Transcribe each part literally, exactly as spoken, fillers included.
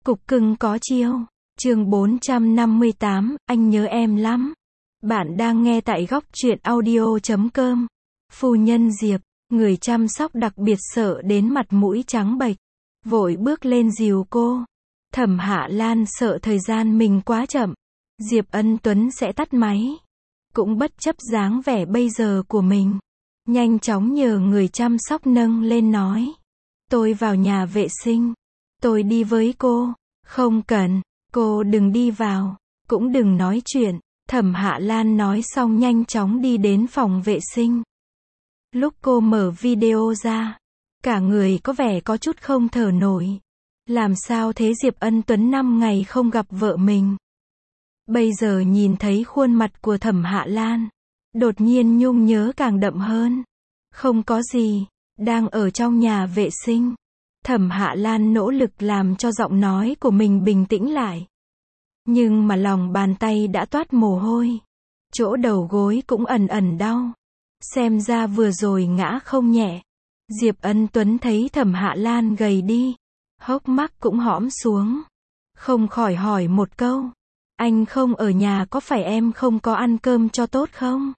Cục cưng có chiêu. Chương bốn trăm năm mươi tám, anh nhớ em lắm. Bạn đang nghe tại góc truyện audio chấm com. Phu nhân Diệp, người chăm sóc đặc biệt sợ đến mặt mũi trắng bệch, vội bước lên dìu cô. Thẩm Hạ Lan sợ thời gian mình quá chậm, Diệp Ân Tuấn sẽ tắt máy. Cũng bất chấp dáng vẻ bây giờ của mình, nhanh chóng nhờ người chăm sóc nâng lên nói: tôi vào nhà vệ sinh, tôi đi với cô. Không cần, cô đừng đi vào, cũng đừng nói chuyện. Thẩm Hạ Lan nói xong nhanh chóng đi đến phòng vệ sinh. Lúc cô mở video ra, cả người có vẻ có chút không thở nổi. Làm sao thế, Diệp Ân Tuấn năm ngày không gặp vợ mình. Bây giờ nhìn thấy khuôn mặt của Thẩm Hạ Lan, đột nhiên nhung nhớ càng đậm hơn. Không có gì, đang ở trong nhà vệ sinh. Thẩm Hạ Lan nỗ lực làm cho giọng nói của mình bình tĩnh lại. Nhưng mà lòng bàn tay đã toát mồ hôi. Chỗ đầu gối cũng ẩn ẩn đau. Xem ra vừa rồi ngã không nhẹ. Diệp Ân Tuấn thấy Thẩm Hạ Lan gầy đi, hốc mắt cũng hõm xuống. Không khỏi hỏi một câu: anh không ở nhà có phải em không có ăn cơm cho tốt không?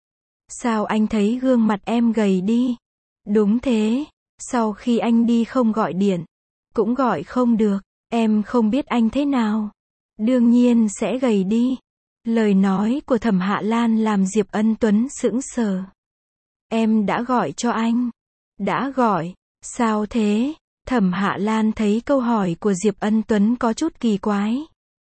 Sao anh thấy gương mặt em gầy đi? Đúng thế, sau khi anh đi không gọi điện, cũng gọi không được, em không biết anh thế nào, đương nhiên sẽ gầy đi. Lời nói của Thẩm Hạ Lan làm Diệp Ân Tuấn sững sờ. Em đã gọi cho anh. Đã gọi, sao thế? Thẩm Hạ Lan thấy câu hỏi của Diệp Ân Tuấn có chút kỳ quái,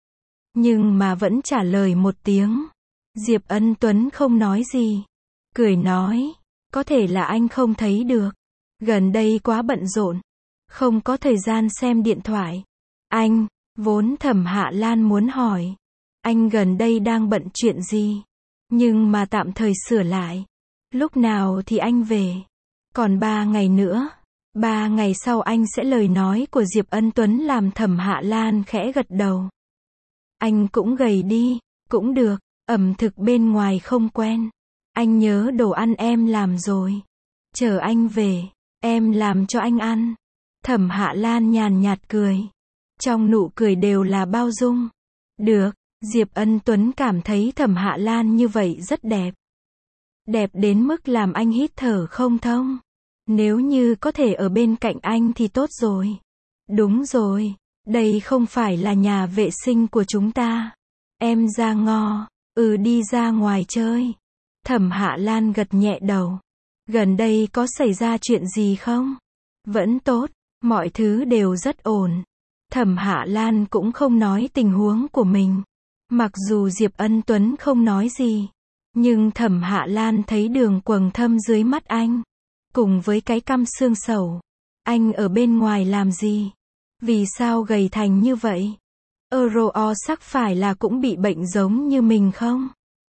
nhưng mà vẫn trả lời một tiếng. Diệp Ân Tuấn không nói gì, cười nói: có thể là anh không thấy được, gần đây quá bận rộn, không có thời gian xem điện thoại. Anh, vốn Thẩm Hạ Lan muốn hỏi, anh gần đây đang bận chuyện gì? Nhưng mà tạm thời sửa lại, lúc nào thì anh về? Còn ba ngày nữa, ba ngày sau anh sẽ. Lời nói của Diệp Ân Tuấn làm Thẩm Hạ Lan khẽ gật đầu. Anh cũng gầy đi, cũng được, ẩm thực bên ngoài không quen. Anh nhớ đồ ăn em làm rồi. Chờ anh về, em làm cho anh ăn. Thẩm Hạ Lan nhàn nhạt cười. Trong nụ cười đều là bao dung. Được, Diệp Ân Tuấn cảm thấy Thẩm Hạ Lan như vậy rất đẹp. Đẹp đến mức làm anh hít thở không thông. Nếu như có thể ở bên cạnh anh thì tốt rồi. Đúng rồi, đây không phải là nhà vệ sinh của chúng ta. Em ra ngõ, ừ đi ra ngoài chơi. Thẩm Hạ Lan gật nhẹ đầu. Gần đây có xảy ra chuyện gì không? Vẫn tốt, mọi thứ đều rất ổn. Thẩm Hạ Lan cũng không nói tình huống của mình. Mặc dù Diệp Ân Tuấn không nói gì, nhưng Thẩm Hạ Lan thấy đường quầng thâm dưới mắt anh, cùng với cái căm xương sầu. Anh ở bên ngoài làm gì? Vì sao gầy thành như vậy? Euro sắc phải là cũng bị bệnh giống như mình không?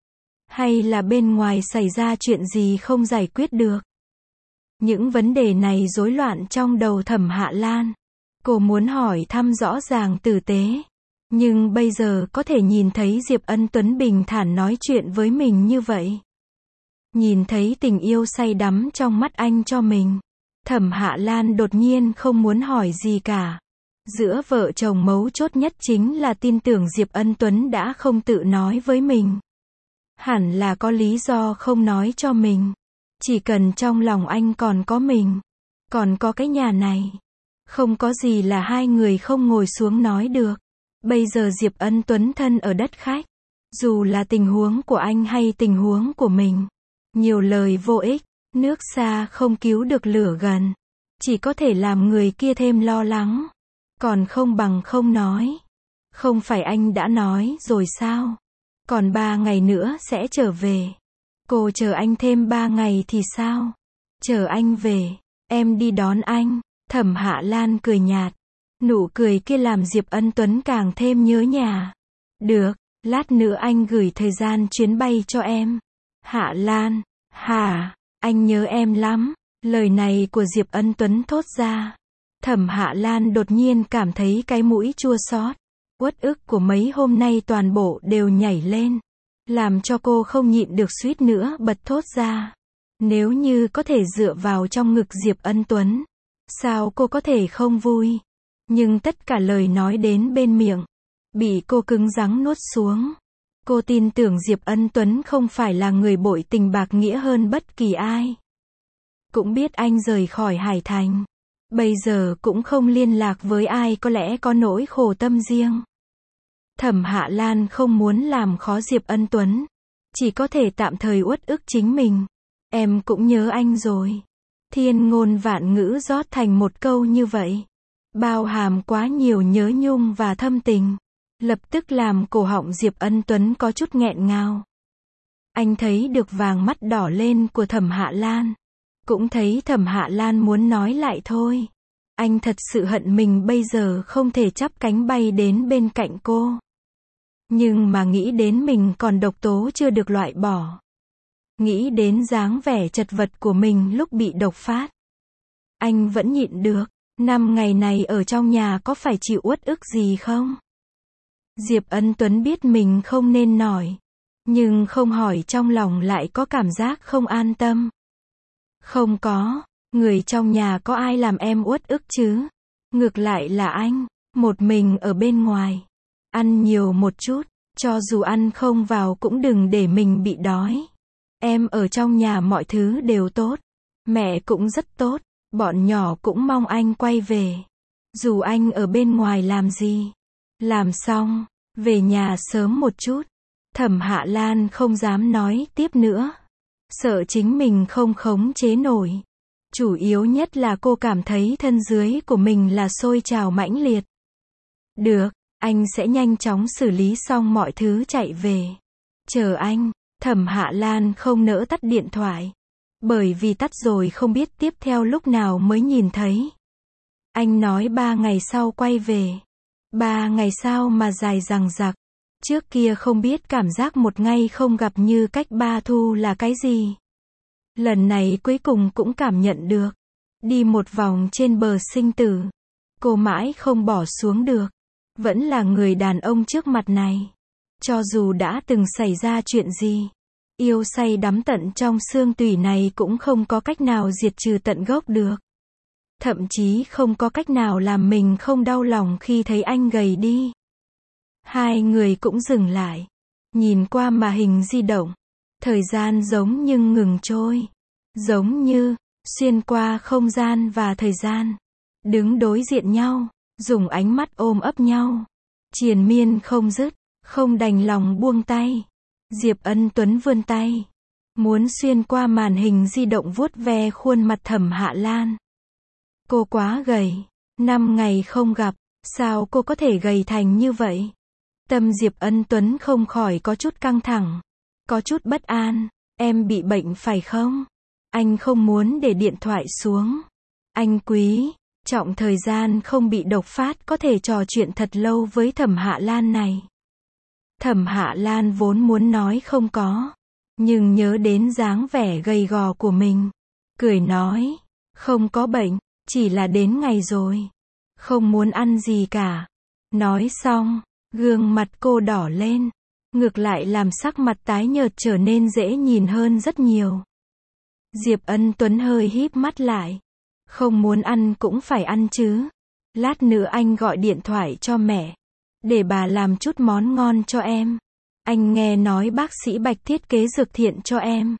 Hay là bên ngoài xảy ra chuyện gì không giải quyết được? Những vấn đề này rối loạn trong đầu Thẩm Hạ Lan. Cô muốn hỏi thăm rõ ràng tử tế, nhưng bây giờ có thể nhìn thấy Diệp Ân Tuấn bình thản nói chuyện với mình như vậy, nhìn thấy tình yêu say đắm trong mắt anh cho mình, Thẩm Hạ Lan đột nhiên không muốn hỏi gì cả. Giữa vợ chồng mấu chốt nhất chính là tin tưởng Diệp Ân Tuấn đã không tự nói với mình. Hẳn là có lý do không nói cho mình. Chỉ cần trong lòng anh còn có mình, còn có cái nhà này, không có gì là hai người không ngồi xuống nói được. Bây giờ Diệp Ân Tuấn thân ở đất khách, dù là tình huống của anh hay tình huống của mình, nhiều lời vô ích, nước xa không cứu được lửa gần, chỉ có thể làm người kia thêm lo lắng. Còn không bằng không nói. Không phải anh đã nói rồi sao? Còn ba ngày nữa sẽ trở về. Cô chờ anh thêm ba ngày thì sao? Chờ anh về, em đi đón anh. Thẩm Hạ Lan cười nhạt. Nụ cười kia làm Diệp Ân Tuấn càng thêm nhớ nhà. Được, lát nữa anh gửi thời gian chuyến bay cho em. Hạ Lan, hả, anh nhớ em lắm. Lời này của Diệp Ân Tuấn thốt ra. Thẩm Hạ Lan đột nhiên cảm thấy cái mũi chua xót. Uất ức của mấy hôm nay toàn bộ đều nhảy lên, làm cho cô không nhịn được suýt nữa bật thốt ra. Nếu như có thể dựa vào trong ngực Diệp Ân Tuấn, sao cô có thể không vui? Nhưng tất cả lời nói đến bên miệng, bị cô cứng rắn nuốt xuống. Cô tin tưởng Diệp Ân Tuấn không phải là người bội tình bạc nghĩa hơn bất kỳ ai. Cũng biết anh rời khỏi Hải Thành. Bây giờ cũng không liên lạc với ai, có lẽ có nỗi khổ tâm riêng. Thẩm Hạ Lan không muốn làm khó Diệp Ân Tuấn. Chỉ có thể tạm thời uất ức chính mình. Em cũng nhớ anh rồi. Thiên ngôn vạn ngữ rót thành một câu như vậy. Bao hàm quá nhiều nhớ nhung và thâm tình. Lập tức làm cổ họng Diệp Ân Tuấn có chút nghẹn ngào. Anh thấy được vàng mắt đỏ lên của Thẩm Hạ Lan. Cũng thấy Thẩm Hạ Lan muốn nói lại thôi. Anh thật sự hận mình bây giờ không thể chắp cánh bay đến bên cạnh cô. Nhưng mà nghĩ đến mình còn độc tố chưa được loại bỏ. Nghĩ đến dáng vẻ chật vật của mình lúc bị độc phát. Anh vẫn nhịn được. Năm ngày này ở trong nhà có phải chịu uất ức gì không? Diệp Ân Tuấn biết mình không nên nói. Nhưng không hỏi trong lòng lại có cảm giác không an tâm. Không có. Người trong nhà có ai làm em uất ức chứ? Ngược lại là anh. Một mình ở bên ngoài. Ăn nhiều một chút. Cho dù ăn không vào cũng đừng để mình bị đói. Em ở trong nhà mọi thứ đều tốt. Mẹ cũng rất tốt. Bọn nhỏ cũng mong anh quay về. Dù anh ở bên ngoài làm gì. Làm xong, về nhà sớm một chút. Thẩm Hạ Lan không dám nói tiếp nữa. Sợ chính mình không khống chế nổi. Chủ yếu nhất là cô cảm thấy thân dưới của mình là sôi trào mãnh liệt. Được, anh sẽ nhanh chóng xử lý xong mọi thứ chạy về. Chờ anh. Thẩm Hạ Lan không nỡ tắt điện thoại. Bởi vì tắt rồi không biết tiếp theo lúc nào mới nhìn thấy. Anh nói ba ngày sau quay về. Ba ngày sau mà dài dằng dặc. Trước kia không biết cảm giác một ngày không gặp như cách ba thu là cái gì. Lần này cuối cùng cũng cảm nhận được. Đi một vòng trên bờ sinh tử. Cô mãi không bỏ xuống được. Vẫn là người đàn ông trước mặt này. Cho dù đã từng xảy ra chuyện gì. Yêu say đắm tận trong xương tủy này cũng không có cách nào diệt trừ tận gốc được. Thậm chí không có cách nào làm mình không đau lòng khi thấy anh gầy đi. Hai người cũng dừng lại. Nhìn qua màn hình di động. Thời gian giống như ngừng trôi. Giống như, xuyên qua không gian và thời gian. Đứng đối diện nhau, dùng ánh mắt ôm ấp nhau. Triền miên không dứt, không đành lòng buông tay. Diệp Ân Tuấn vươn tay. Muốn xuyên qua màn hình di động vuốt ve khuôn mặt Thẩm Hạ Lan. Cô quá gầy. Năm ngày không gặp. Sao cô có thể gầy thành như vậy? Tâm Diệp Ân Tuấn không khỏi có chút căng thẳng. Có chút bất an. Em bị bệnh phải không? Anh không muốn để điện thoại xuống. Anh quý. Trọng thời gian không bị độc phát có thể trò chuyện thật lâu với Thẩm Hạ Lan này. Thẩm Hạ Lan vốn muốn nói không có. Nhưng nhớ đến dáng vẻ gầy gò của mình. Cười nói. Không có bệnh. Chỉ là đến ngày rồi. Không muốn ăn gì cả. Nói xong. Gương mặt cô đỏ lên. Ngược lại làm sắc mặt tái nhợt trở nên dễ nhìn hơn rất nhiều. Diệp Ân Tuấn hơi híp mắt lại. Không muốn ăn cũng phải ăn chứ. Lát nữa anh gọi điện thoại cho mẹ. Để bà làm chút món ngon cho em. Anh nghe nói bác sĩ Bạch thiết kế dược thiện cho em.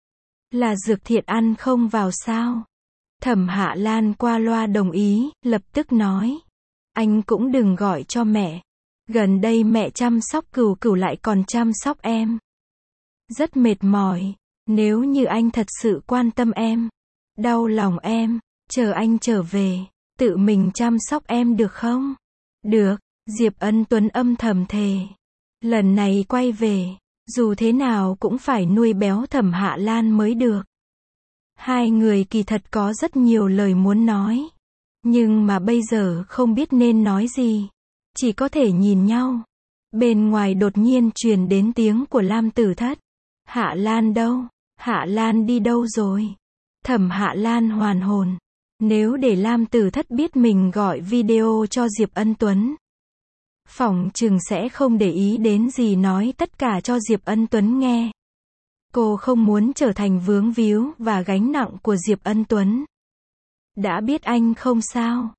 Là dược thiện ăn không vào sao? Thẩm Hạ Lan qua loa đồng ý, lập tức nói. Anh cũng đừng gọi cho mẹ. Gần đây mẹ chăm sóc Cửu Cửu lại còn chăm sóc em. Rất mệt mỏi. Nếu như anh thật sự quan tâm em, đau lòng em, chờ anh trở về, tự mình chăm sóc em được không? Được, Diệp Ân Tuấn âm thầm thề. Lần này quay về, dù thế nào cũng phải nuôi béo Thẩm Hạ Lan mới được. Hai người kỳ thật có rất nhiều lời muốn nói. Nhưng mà bây giờ không biết nên nói gì. Chỉ có thể nhìn nhau. Bên ngoài đột nhiên truyền đến tiếng của Lam Tử Thất. Hạ Lan đâu? Hạ Lan đi đâu rồi? Thẩm Hạ Lan hoàn hồn. Nếu để Lam Tử Thất biết mình gọi video cho Diệp Ân Tuấn, phỏng chừng sẽ không để ý đến gì, nói tất cả cho Diệp Ân Tuấn nghe. Cô không muốn trở thành vướng víu và gánh nặng của Diệp Ân Tuấn. Đã biết anh không sao.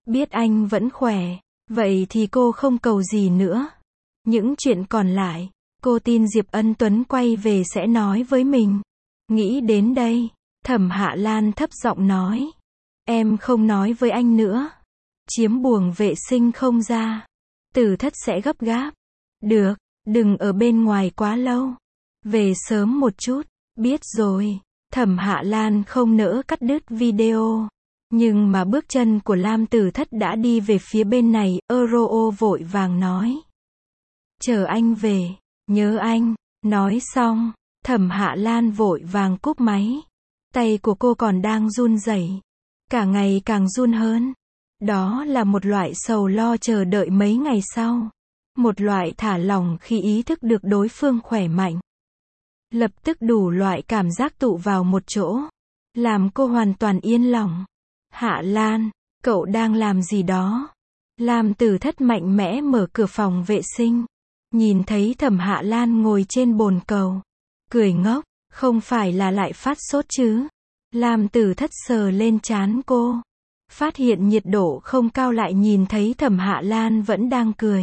Biết anh vẫn khỏe, vậy thì cô không cầu gì nữa. Những chuyện còn lại, cô tin Diệp Ân Tuấn quay về sẽ nói với mình. Nghĩ đến đây, Thẩm Hạ Lan thấp giọng nói. Em không nói với anh nữa. Chiếm buồng vệ sinh không ra. Tử Thất sẽ gấp gáp. Được, đừng ở bên ngoài quá lâu. Về sớm một chút. Biết rồi. Thẩm Hạ Lan không nỡ cắt đứt video. Nhưng mà bước chân của Lam Tử Thất đã đi về phía bên này, Euro vội vàng nói. Chờ anh về, nhớ anh. Nói xong, Thẩm Hạ Lan vội vàng cúp máy. Tay của cô còn đang run rẩy, cả ngày càng run hơn. Đó là một loại sầu lo chờ đợi mấy ngày sau. Một loại thả lỏng khi ý thức được đối phương khỏe mạnh. Lập tức đủ loại cảm giác tụ vào một chỗ, làm cô hoàn toàn yên lòng. Hạ Lan, cậu đang làm gì đó? Lam Tử Thất mạnh mẽ mở cửa phòng vệ sinh. Nhìn thấy Thẩm Hạ Lan ngồi trên bồn cầu. Cười ngốc, không phải là lại phát sốt chứ? Lam Tử Thất sờ lên trán cô. Phát hiện nhiệt độ không cao lại nhìn thấy Thẩm Hạ Lan vẫn đang cười.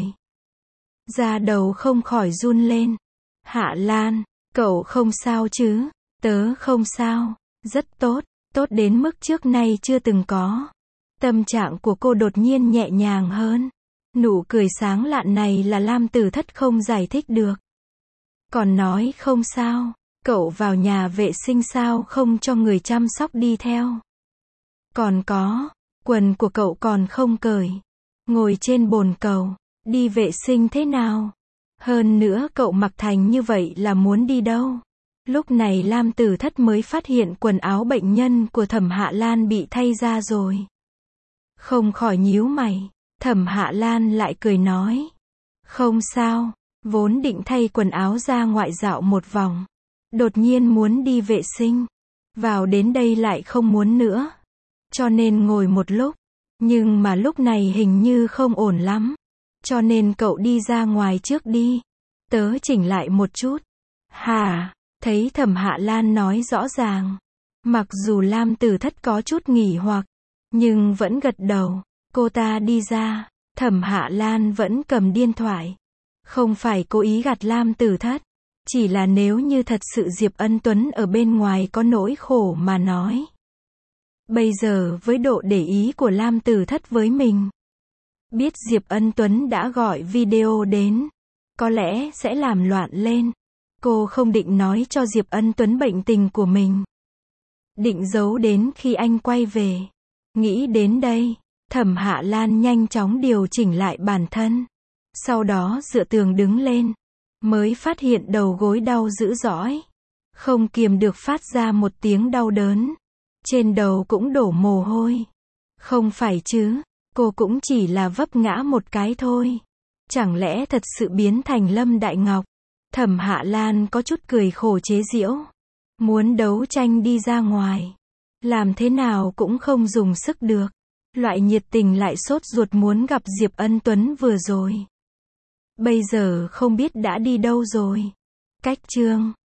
Da đầu không khỏi run lên. Hạ Lan, cậu không sao chứ? Tớ không sao, rất tốt, tốt đến mức trước nay chưa từng có. Tâm trạng của cô đột nhiên nhẹ nhàng hơn. Nụ cười sáng lạn này là Lam Tử Thất không giải thích được. Còn nói không sao, cậu vào nhà vệ sinh sao không cho người chăm sóc đi theo? Còn có, quần của cậu còn không cởi. Ngồi trên bồn cầu, đi vệ sinh thế nào? Hơn nữa cậu mặc thành như vậy là muốn đi đâu? Lúc này Lam Tử Thất mới phát hiện quần áo bệnh nhân của Thẩm Hạ Lan bị thay ra rồi. Không khỏi nhíu mày. Thẩm Hạ Lan lại cười nói. Không sao, vốn định thay quần áo ra ngoại dạo một vòng. Đột nhiên muốn đi vệ sinh. Vào đến đây lại không muốn nữa. Cho nên ngồi một lúc. Nhưng mà lúc này hình như không ổn lắm. Cho nên cậu đi ra ngoài trước đi. Tớ chỉnh lại một chút. Hả? Thấy Thẩm Hạ Lan nói rõ ràng. Mặc dù Lam Tử Thất có chút nghỉ hoặc, nhưng vẫn gật đầu. Cô ta đi ra. Thẩm Hạ Lan vẫn cầm điện thoại. Không phải cố ý gạt Lam Tử Thất. Chỉ là nếu như thật sự Diệp Ân Tuấn ở bên ngoài có nỗi khổ mà nói. Bây giờ với độ để ý của Lam Tử Thất với mình. Biết Diệp Ân Tuấn đã gọi video đến. Có lẽ sẽ làm loạn lên. Cô không định nói cho Diệp Ân Tuấn bệnh tình của mình. Định giấu đến khi anh quay về. Nghĩ đến đây, Thẩm Hạ Lan nhanh chóng điều chỉnh lại bản thân. Sau đó dựa tường đứng lên. Mới phát hiện đầu gối đau dữ dõi. Không kiềm được phát ra một tiếng đau đớn. Trên đầu cũng đổ mồ hôi. Không phải chứ, cô cũng chỉ là vấp ngã một cái thôi. Chẳng lẽ thật sự biến thành Lâm Đại Ngọc? Thẩm Hạ Lan có chút cười khổ chế giễu. Muốn đấu tranh đi ra ngoài. Làm thế nào cũng không dùng sức được. Loại nhiệt tình lại sốt ruột muốn gặp Diệp Ân Tuấn vừa rồi. Bây giờ không biết đã đi đâu rồi. Cách chương